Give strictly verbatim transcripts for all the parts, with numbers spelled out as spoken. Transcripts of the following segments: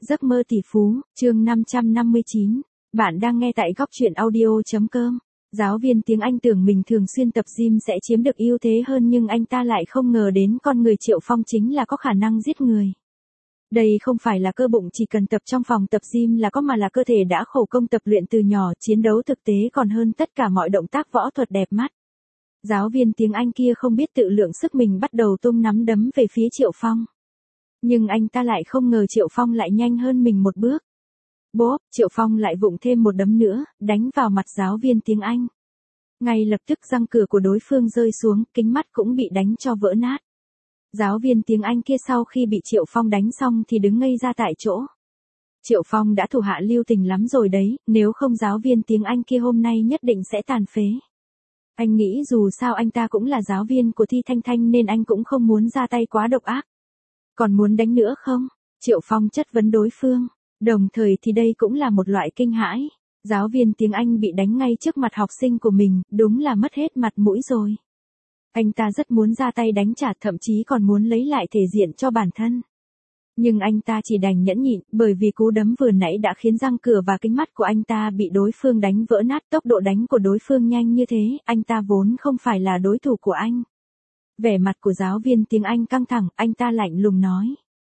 Giấc mơ tỷ phú, chương năm trăm năm mươi chín. Bạn đang nghe tại góc truyện audio.com. Giáo viên tiếng Anh tưởng mình thường xuyên tập gym sẽ chiếm được ưu thế hơn nhưng anh ta lại không ngờ đến con người Triệu Phong chính là có khả năng giết người. Đây không phải là cơ bụng chỉ cần tập trong phòng tập gym là có mà là cơ thể đã khổ công tập luyện từ nhỏ, chiến đấu thực tế còn hơn tất cả mọi động tác võ thuật đẹp mắt. Giáo viên tiếng Anh kia không biết tự lượng sức mình bắt đầu tung nắm đấm về phía Triệu Phong. Nhưng anh ta lại không ngờ Triệu Phong lại nhanh hơn mình một bước. Bốp, Triệu Phong lại vụng thêm một đấm nữa, đánh vào mặt giáo viên tiếng Anh. Ngay lập tức răng cửa của đối phương rơi xuống, kính mắt cũng bị đánh cho vỡ nát. Giáo viên tiếng Anh kia sau khi bị Triệu Phong đánh xong thì đứng ngây ra tại chỗ. Triệu Phong đã thủ hạ lưu tình lắm rồi đấy, nếu không giáo viên tiếng Anh kia hôm nay nhất định sẽ tàn phế. Anh nghĩ dù sao anh ta cũng là giáo viên của Thi Thanh Thanh nên anh cũng không muốn ra tay quá độc ác. Còn muốn đánh nữa không? Triệu Phong chất vấn đối phương. Đồng thời thì đây cũng là một loại kinh hãi. Giáo viên tiếng Anh bị đánh ngay trước mặt học sinh của mình, đúng là mất hết mặt mũi rồi. Anh ta rất muốn ra tay đánh trả, thậm chí còn muốn lấy lại thể diện cho bản thân. Nhưng anh ta chỉ đành nhẫn nhịn, bởi vì cú đấm vừa nãy đã khiến răng cửa và kính mắt của anh ta bị đối phương đánh vỡ nát. Tốc độ đánh của đối phương nhanh như thế, anh ta vốn không phải là đối thủ của anh. Vẻ mặt của giáo viên tiếng Anh căng thẳng, anh ta lạnh lùng nói.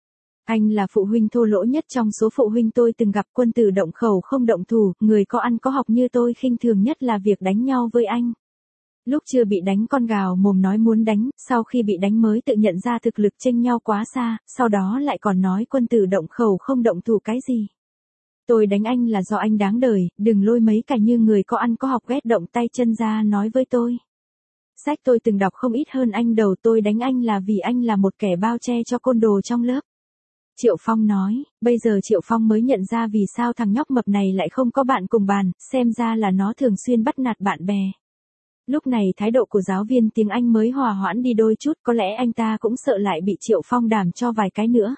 Anh là phụ huynh thô lỗ nhất trong số phụ huynh tôi từng gặp, quân tử động khẩu không động thủ, người có ăn có học như tôi khinh thường nhất là việc đánh nhau với anh. Lúc chưa bị đánh con gào mồm nói muốn đánh, sau khi bị đánh mới tự nhận ra thực lực chênh nhau quá xa, sau đó lại còn nói quân tử động khẩu không động thủ cái gì. Tôi đánh anh là do anh đáng đời, đừng lôi mấy cả như người có ăn có học ghét động tay chân ra nói với tôi. Sách tôi từng đọc không ít hơn anh đầu, tôi đánh anh là vì anh là một kẻ bao che cho côn đồ trong lớp. Triệu Phong nói, bây giờ Triệu Phong mới nhận ra vì sao thằng nhóc mập này lại không có bạn cùng bàn, xem ra là nó thường xuyên bắt nạt bạn bè. Lúc này thái độ của giáo viên tiếng Anh mới hòa hoãn đi đôi chút, có lẽ anh ta cũng sợ lại bị Triệu Phong đàm cho vài cái nữa.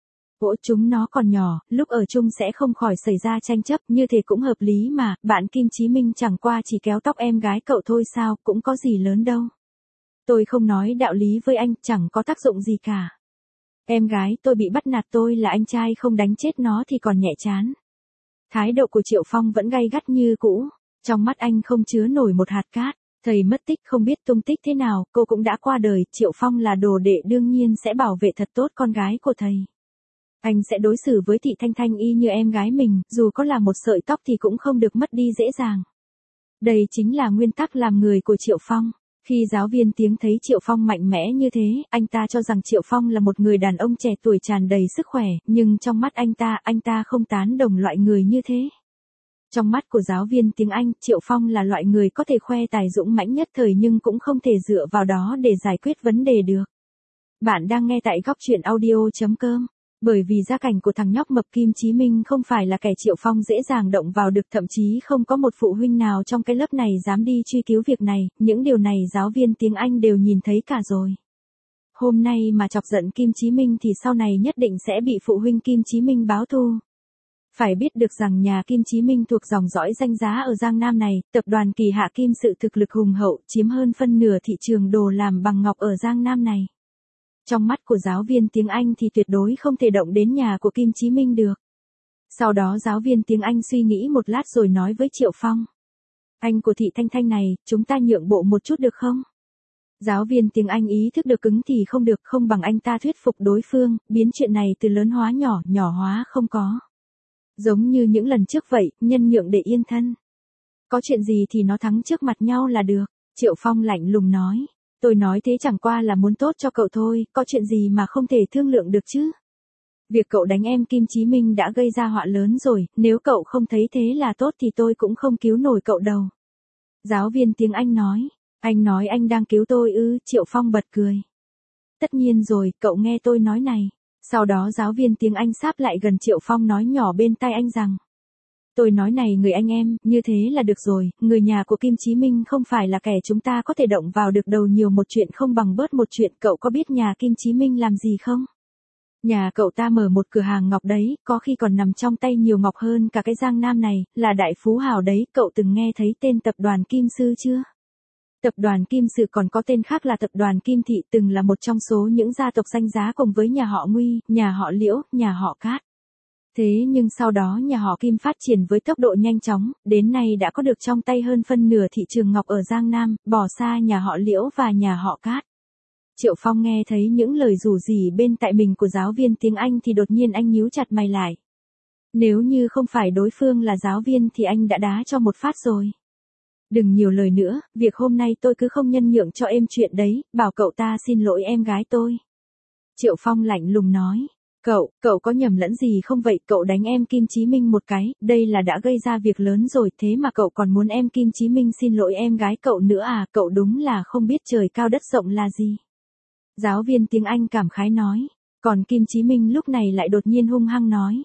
Ủa chúng nó còn nhỏ, lúc ở chung sẽ không khỏi xảy ra tranh chấp, như thế cũng hợp lý mà, bạn Kim Chí Minh chẳng qua chỉ kéo tóc em gái cậu thôi sao, cũng có gì lớn đâu. Tôi không nói đạo lý với anh, chẳng có tác dụng gì cả. Em gái tôi bị bắt nạt, tôi là anh trai không đánh chết nó thì còn nhẹ chán. Thái độ của Triệu Phong vẫn gay gắt như cũ, trong mắt anh không chứa nổi một hạt cát. Thầy mất tích không biết tung tích thế nào, cô cũng đã qua đời, Triệu Phong là đồ đệ đương nhiên sẽ bảo vệ thật tốt con gái của thầy. Anh sẽ đối xử với Thị Thanh Thanh y như em gái mình, dù có là một sợi tóc thì cũng không được mất đi dễ dàng. Đây chính là nguyên tắc làm người của Triệu Phong. Khi giáo viên tiếng thấy Triệu Phong mạnh mẽ như thế, anh ta cho rằng Triệu Phong là một người đàn ông trẻ tuổi tràn đầy sức khỏe, nhưng trong mắt anh ta, anh ta không tán đồng loại người như thế. Trong mắt của giáo viên tiếng Anh, Triệu Phong là loại người có thể khoe tài dũng mãnh nhất thời nhưng cũng không thể dựa vào đó để giải quyết vấn đề được. Bạn đang nghe tại góc truyện audio.com. Bởi vì gia cảnh của thằng nhóc mập Kim Chí Minh không phải là kẻ Triệu Phong dễ dàng động vào được, thậm chí không có một phụ huynh nào trong cái lớp này dám đi truy cứu việc này, những điều này giáo viên tiếng Anh đều nhìn thấy cả rồi. Hôm nay mà chọc giận Kim Chí Minh thì sau này nhất định sẽ bị phụ huynh Kim Chí Minh báo thù. Phải biết được rằng nhà Kim Chí Minh thuộc dòng dõi danh giá ở Giang Nam này, tập đoàn Kỳ Hạ Kim sự thực lực hùng hậu, chiếm hơn phân nửa thị trường đồ làm bằng ngọc ở Giang Nam này. Trong mắt của giáo viên tiếng Anh thì tuyệt đối không thể động đến nhà của Kim Chí Minh được. Sau đó giáo viên tiếng Anh suy nghĩ một lát rồi nói với Triệu Phong. Anh của Thị Thanh Thanh này, chúng ta nhượng bộ một chút được không? Giáo viên tiếng Anh ý thức được cứng thì không được, không bằng anh ta thuyết phục đối phương, biến chuyện này từ lớn hóa nhỏ, nhỏ hóa không có. Giống như những lần trước vậy, nhân nhượng để yên thân. Có chuyện gì thì nó thắng trước mặt nhau là được. Triệu Phong lạnh lùng nói. Tôi nói thế chẳng qua là muốn tốt cho cậu thôi, có chuyện gì mà không thể thương lượng được chứ. Việc cậu đánh em Kim Chí Minh đã gây ra họa lớn rồi, nếu cậu không thấy thế là tốt thì tôi cũng không cứu nổi cậu đâu. Giáo viên tiếng Anh nói. Anh nói anh đang cứu tôi ư? Triệu Phong bật cười. Tất nhiên rồi, cậu nghe tôi nói này. Sau đó giáo viên tiếng Anh sáp lại gần Triệu Phong nói nhỏ bên tai anh rằng. Tôi nói này người anh em, như thế là được rồi, người nhà của Kim Chí Minh không phải là kẻ chúng ta có thể động vào được, đầu nhiều một chuyện không bằng bớt một chuyện, cậu có biết nhà Kim Chí Minh làm gì không? Nhà cậu ta mở một cửa hàng ngọc đấy, có khi còn nằm trong tay nhiều ngọc hơn cả cái Giang Nam này, là đại phú hào đấy, cậu từng nghe thấy tên tập đoàn Kim Sư chưa? Tập đoàn Kim Sự còn có tên khác là tập đoàn Kim Thị, từng là một trong số những gia tộc danh giá cùng với nhà họ Nguy, nhà họ Liễu, nhà họ Cát. Thế nhưng sau đó nhà họ Kim phát triển với tốc độ nhanh chóng, đến nay đã có được trong tay hơn phân nửa thị trường ngọc ở Giang Nam, bỏ xa nhà họ Liễu và nhà họ Cát. Triệu Phong nghe thấy những lời rủ rỉ bên tai mình của giáo viên tiếng Anh thì đột nhiên anh nhíu chặt mày lại. Nếu như không phải đối phương là giáo viên thì anh đã đá cho một phát rồi. Đừng nhiều lời nữa, việc hôm nay tôi cứ không nhân nhượng cho em chuyện đấy, bảo cậu ta xin lỗi em gái tôi. Triệu Phong lạnh lùng nói. Cậu, cậu có nhầm lẫn gì không vậy? Cậu đánh em Kim Chí Minh một cái, đây là đã gây ra việc lớn rồi, thế mà cậu còn muốn em Kim Chí Minh xin lỗi em gái cậu nữa à? Cậu đúng là không biết trời cao đất rộng là gì. Giáo viên tiếng Anh cảm khái nói. Còn Kim Chí Minh lúc này lại đột nhiên hung hăng nói.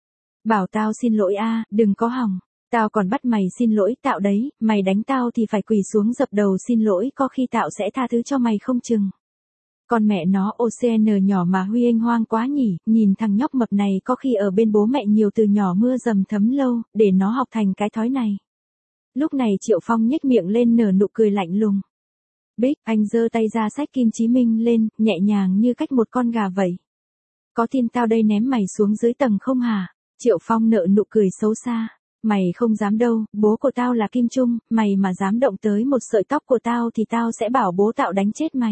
Bảo tao xin lỗi a, đừng có hòng. Tao còn bắt mày xin lỗi tạo đấy, mày đánh tao thì phải quỳ xuống dập đầu xin lỗi, có khi tao sẽ tha thứ cho mày không chừng. Con mẹ nó ô xê en nhỏ mà Huy Anh hoang quá nhỉ, nhìn thằng nhóc mập này có khi ở bên bố mẹ nhiều từ nhỏ mưa dầm thấm lâu, để nó học thành cái thói này. Lúc này Triệu Phong nhếch miệng lên nở nụ cười lạnh lùng. Bích, anh giơ tay ra xách Kim Chí Minh lên, nhẹ nhàng như cách một con gà vậy. Có tin tao đây ném mày xuống dưới tầng không hả? Triệu Phong nở nụ cười xấu xa. Mày không dám đâu, bố của tao là Kim Trung, mày mà dám động tới một sợi tóc của tao thì tao sẽ bảo bố Tạo đánh chết mày.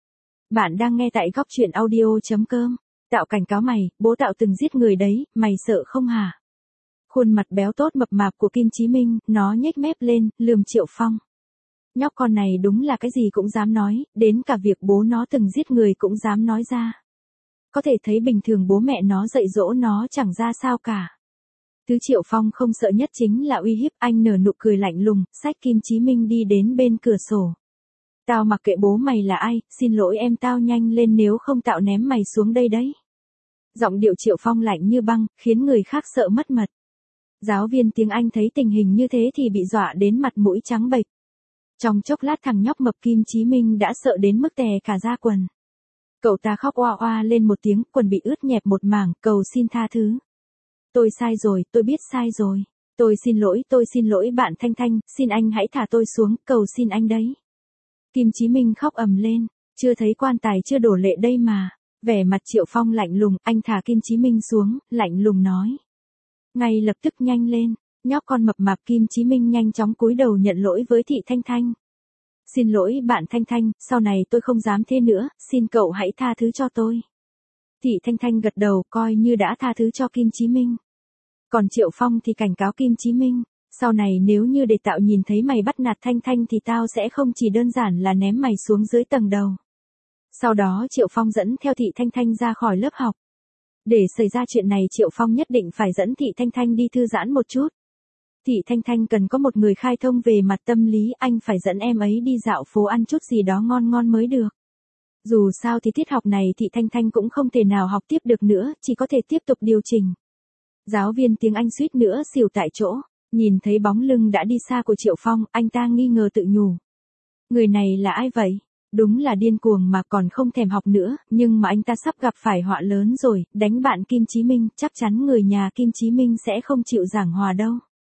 Bạn đang nghe tại góc truyện audio chấm com. Tạo cảnh cáo mày, bố Tạo từng giết người đấy, mày sợ không hả? Khuôn mặt béo tốt mập mạp của Kim Chí Minh, nó nhếch mép lên, lườm Triệu Phong. Nhóc con này đúng là cái gì cũng dám nói, đến cả việc bố nó từng giết người cũng dám nói ra. Có thể thấy bình thường bố mẹ nó dạy dỗ nó chẳng ra sao cả. Thứ Triệu Phong không sợ nhất chính là uy hiếp, anh nở nụ cười lạnh lùng, xách Kim Chí Minh đi đến bên cửa sổ. Tao mặc kệ bố mày là ai, xin lỗi em tao nhanh lên nếu không tao ném mày xuống đây đấy. Giọng điệu Triệu Phong lạnh như băng, khiến người khác sợ mất mật. Giáo viên tiếng Anh thấy tình hình như thế thì bị dọa đến mặt mũi trắng bệch. Trong chốc lát thằng nhóc mập Kim Chí Minh đã sợ đến mức tè cả da quần. Cậu ta khóc oa oa lên một tiếng, quần bị ướt nhẹp một mảng, cầu xin tha thứ. Tôi sai rồi, tôi biết sai rồi. Tôi xin lỗi, tôi xin lỗi bạn Thanh Thanh, xin anh hãy thả tôi xuống, cầu xin anh đấy. Kim Chí Minh khóc ầm lên, chưa thấy quan tài chưa đổ lệ đây mà. Vẻ mặt Triệu Phong lạnh lùng, anh thả Kim Chí Minh xuống, lạnh lùng nói. Ngay lập tức nhanh lên, nhóc con mập mạp Kim Chí Minh nhanh chóng cúi đầu nhận lỗi với thị Thanh Thanh. Xin lỗi bạn Thanh Thanh, sau này tôi không dám thế nữa, xin cậu hãy tha thứ cho tôi. Thị Thanh Thanh gật đầu coi như đã tha thứ cho Kim Chí Minh. Còn Triệu Phong thì cảnh cáo Kim Chí Minh, sau này nếu như để Tạo nhìn thấy mày bắt nạt Thanh Thanh thì tao sẽ không chỉ đơn giản là ném mày xuống dưới tầng đầu. Sau đó Triệu Phong dẫn theo Thị Thanh Thanh ra khỏi lớp học. Để xảy ra chuyện này Triệu Phong nhất định phải dẫn Thị Thanh Thanh đi thư giãn một chút. Thị Thanh Thanh cần có một người khai thông về mặt tâm lý, anh phải dẫn em ấy đi dạo phố ăn chút gì đó ngon ngon mới được. Dù sao thì tiết học này Thị Thanh Thanh cũng không thể nào học tiếp được nữa, chỉ có thể tiếp tục điều chỉnh. Giáo viên tiếng Anh suýt nữa xỉu tại chỗ, nhìn thấy bóng lưng đã đi xa của Triệu Phong, anh ta nghi ngờ tự nhủ. Người này là ai vậy? Đúng là điên cuồng mà còn không thèm học nữa, nhưng mà anh ta sắp gặp phải họa lớn rồi, đánh bạn Kim Chí Minh, chắc chắn người nhà Kim Chí Minh sẽ không chịu giảng hòa đâu.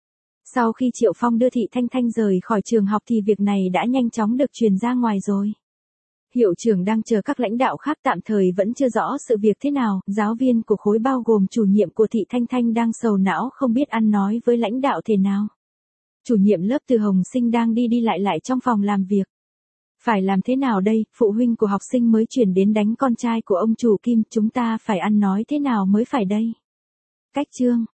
Sau khi Triệu Phong đưa Thị Thanh Thanh rời khỏi trường học thì việc này đã nhanh chóng được truyền ra ngoài rồi. Hiệu trưởng đang chờ các lãnh đạo khác, tạm thời vẫn chưa rõ sự việc thế nào, giáo viên của khối bao gồm chủ nhiệm của Thị Thanh Thanh đang sầu não không biết ăn nói với lãnh đạo thế nào. Chủ nhiệm lớp Từ Hồng Sinh đang đi đi lại lại trong phòng làm việc. Phải làm thế nào đây, phụ huynh của học sinh mới chuyển đến đánh con trai của ông chủ Kim, chúng ta phải ăn nói thế nào mới phải đây? Cách chương